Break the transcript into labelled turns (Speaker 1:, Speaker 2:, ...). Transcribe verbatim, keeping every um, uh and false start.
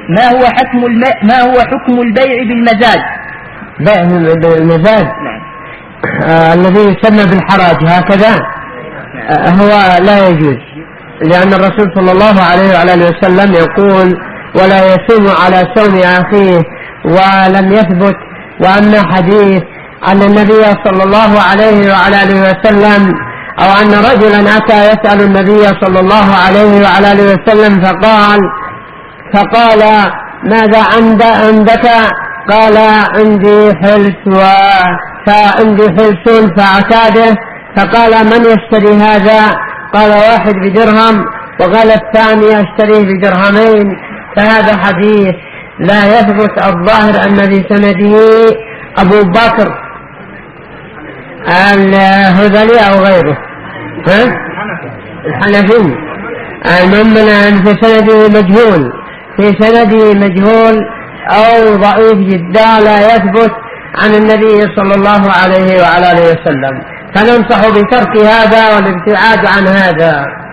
Speaker 1: ما هو حكم ما هو حكم البيع بالمزاج؟
Speaker 2: بيع بالمزاج
Speaker 1: نعم.
Speaker 2: آه الذي يسمى بالحراج هكذا آه هو لا يجوز، لأن الرسول صلى الله عليه وعلى اله وسلم يقول ولا يصوم على صوم أخيه، ولم يثبت. وأما حديث أن النبي صلى الله عليه وعلى اله وسلم أو أن رجلا أتى يسأل النبي صلى الله عليه وعلى اله وسلم فقال فقال ماذا عندك؟ قال عندي حلس فعندي حلس فاعتاده. فقال من يشتري هذا؟ قال واحد بدرهم، وقال الثاني اشتريه بدرهمين. فهذا حديث لا يثبت. الظاهر أن بسنده أبو بكر الهذلي أو غيره ها؟ الحنفي. المهم أن في سنده مجهول في سنده مجهول أو ضعيف جدا لا يثبت عن النبي صلى الله عليه وعلى آله وسلم. فننصح بترك هذا والابتعاد عن هذا.